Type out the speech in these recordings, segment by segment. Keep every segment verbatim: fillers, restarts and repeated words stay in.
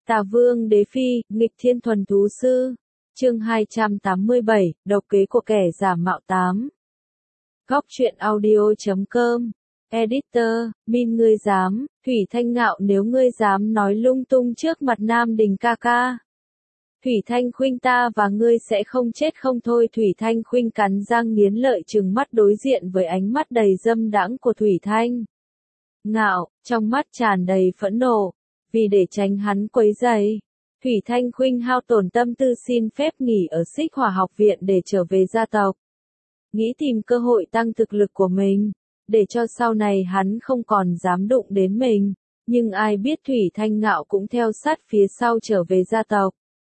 Tà Vương Đế Phi, nghịch thiên thuần thú sư. Chương hai trăm tám mươi bảy, độc kế của kẻ giả mạo tám. Góc truyện audio chấm com. Editor, Min ngươi dám, Thủy Thanh Ngạo nếu ngươi dám nói lung tung trước mặt Nam Đình ca ca. Thủy Thanh Khuynh ta và ngươi sẽ không chết không thôi. Thủy Thanh Khuynh cắn răng nghiến lợi trừng mắt đối diện với ánh mắt đầy dâm đãng của Thủy Thanh Ngạo, trong mắt tràn đầy phẫn nộ. Vì để tránh hắn quấy rầy, Thủy Thanh Khuynh hao tổn tâm tư xin phép nghỉ ở Xích Hỏa học viện để trở về gia tộc. Nghĩ tìm cơ hội tăng thực lực của mình, để cho sau này hắn không còn dám đụng đến mình. Nhưng ai biết Thủy Thanh Ngạo cũng theo sát phía sau trở về gia tộc.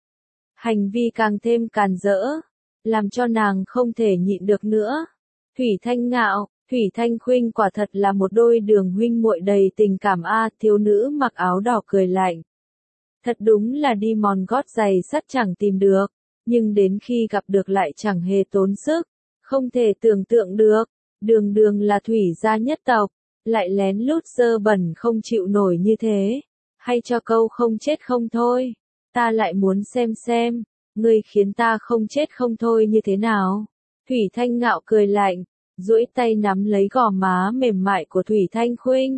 Hành vi càng thêm càn rỡ, làm cho nàng không thể nhịn được nữa. Thủy Thanh Ngạo, Thủy Thanh Khuynh quả thật là một đôi đường huynh muội đầy tình cảm a. Thiếu nữ mặc áo đỏ cười lạnh. Thật đúng là đi mòn gót giày sắt chẳng tìm được, nhưng đến khi gặp được lại chẳng hề tốn sức. Không thể tưởng tượng được, đường đường là thủy gia nhất tộc, lại lén lút dơ bẩn không chịu nổi như thế. Hay cho câu không chết không thôi, ta lại muốn xem xem, ngươi khiến ta không chết không thôi như thế nào. Thủy Thanh Ngạo cười lạnh, duỗi tay nắm lấy gò má mềm mại của Thủy Thanh Khuynh.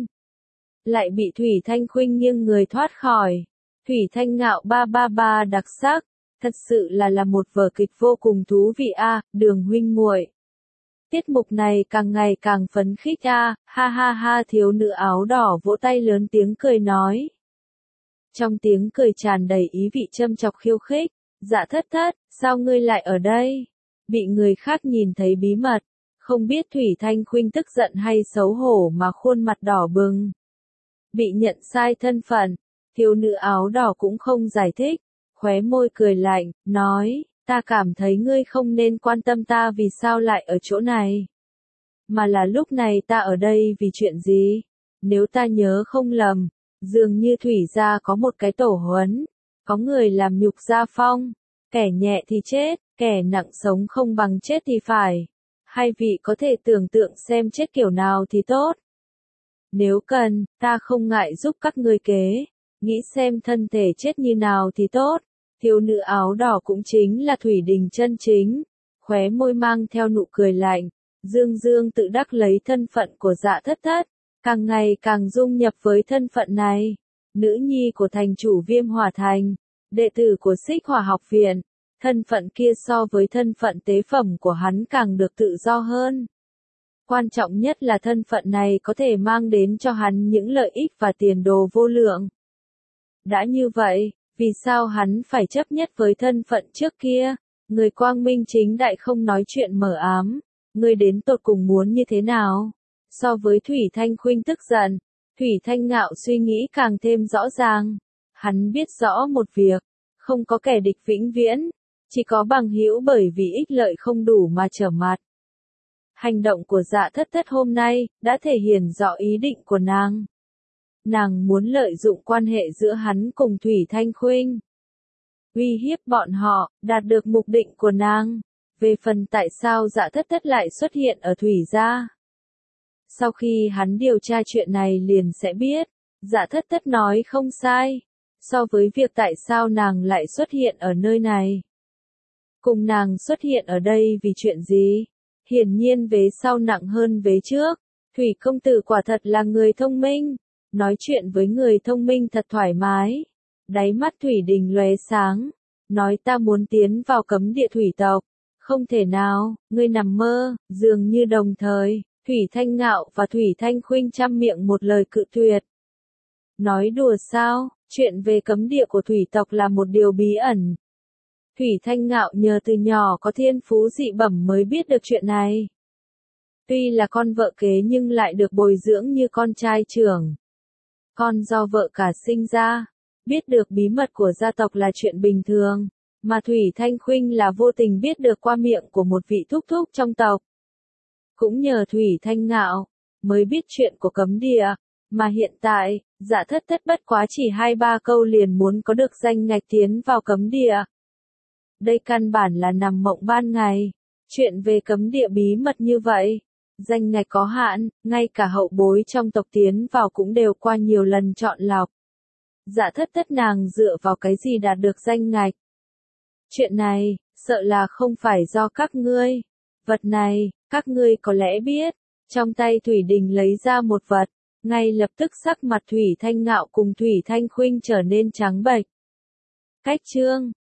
Lại bị Thủy Thanh Khuynh nghiêng người thoát khỏi. Thủy Thanh Ngạo ba ba ba đặc sắc, thật sự là là một vở kịch vô cùng thú vị a, đường huynh muội. Tiết mục này càng ngày càng phấn khích a, ha ha ha. Thiếu nữ áo đỏ vỗ tay lớn tiếng cười nói. Trong tiếng cười tràn đầy ý vị châm chọc khiêu khích, Dạ Thất Thất, sao ngươi lại ở đây? Bị người khác nhìn thấy bí mật, không biết Thủy Thanh Khuynh tức giận hay xấu hổ mà khuôn mặt đỏ bừng. Bị nhận sai thân phận, thiếu nữ áo đỏ cũng không giải thích, khóe môi cười lạnh, nói, ta cảm thấy ngươi không nên quan tâm ta vì sao lại ở chỗ này. Mà là lúc này ta ở đây vì chuyện gì? Nếu ta nhớ không lầm, dường như Thủy gia có một cái tổ huấn, có người làm nhục gia phong, kẻ nhẹ thì chết, kẻ nặng sống không bằng chết thì phải. Hai vị có thể tưởng tượng xem chết kiểu nào thì tốt. Nếu cần, ta không ngại giúp các ngươi kế, nghĩ xem thân thể chết như nào thì tốt. Thiếu nữ áo đỏ cũng chính là Thủy Đình chân chính, khóe môi mang theo nụ cười lạnh, dương dương tự đắc lấy thân phận của Dạ Thất Thất, càng ngày càng dung nhập với thân phận này. Nữ nhi của thành chủ Viêm Hỏa Thành, đệ tử của Xích Hỏa học viện, thân phận kia so với thân phận tế phẩm của hắn càng được tự do hơn. Quan trọng nhất là thân phận này có thể mang đến cho hắn những lợi ích và tiền đồ vô lượng. Đã như vậy, vì sao hắn phải chấp nhất với thân phận trước kia? Người quang minh chính đại không nói chuyện mờ ám, người đến tột cùng muốn như thế nào? So với Thủy Thanh Khuynh tức giận, Thủy Thanh Ngạo suy nghĩ càng thêm rõ ràng. Hắn biết rõ một việc, không có kẻ địch vĩnh viễn, chỉ có bằng hữu bởi vì ích lợi không đủ mà trở mặt. Hành động của Dạ Thất Thất hôm nay đã thể hiện rõ ý định của nàng. Nàng muốn lợi dụng quan hệ giữa hắn cùng Thủy Thanh Khuynh, uy hiếp bọn họ, đạt được mục đích của nàng. Về phần tại sao Dạ Thất Thất lại xuất hiện ở Thủy gia, sau khi hắn điều tra chuyện này liền sẽ biết. Dạ Thất Thất nói không sai. So với việc tại sao nàng lại xuất hiện ở nơi này, cùng nàng xuất hiện ở đây vì chuyện gì, hiển nhiên vế sau nặng hơn vế trước. Thủy công tử quả thật là người thông minh, nói chuyện với người thông minh thật thoải mái. Đáy mắt Thủy Đình lóe sáng, nói ta muốn tiến vào cấm địa thủy tộc. Không thể nào, ngươi nằm mơ. Dường như đồng thời, Thủy Thanh Ngạo và Thủy Thanh Khuynh trăm miệng một lời cự tuyệt. Nói đùa sao, chuyện về cấm địa của thủy tộc là một điều bí ẩn. Thủy Thanh Ngạo nhờ từ nhỏ có thiên phú dị bẩm mới biết được chuyện này. Tuy là con vợ kế nhưng lại được bồi dưỡng như con trai trưởng. Con do vợ cả sinh ra, biết được bí mật của gia tộc là chuyện bình thường, mà Thủy Thanh Khuynh là vô tình biết được qua miệng của một vị thúc thúc trong tộc. Cũng nhờ Thủy Thanh Ngạo, mới biết chuyện của cấm địa, mà hiện tại, Dạ Thất Thất bất quá chỉ hai ba câu liền muốn có được danh ngạch tiến vào cấm địa. Đây căn bản là nằm mộng ban ngày, chuyện về cấm địa bí mật như vậy, danh ngạch có hạn, ngay cả hậu bối trong tộc tiến vào cũng đều qua nhiều lần chọn lọc. Dạ thất thất nàng dựa vào cái gì đạt được danh ngạch. Chuyện này, sợ là không phải do các ngươi. Vật này, các ngươi có lẽ biết. Trong tay Thủy Đình lấy ra một vật. Ngay lập tức sắc mặt Thủy Thanh Ngạo cùng Thủy Thanh Khuynh trở nên trắng bệch. Cách chương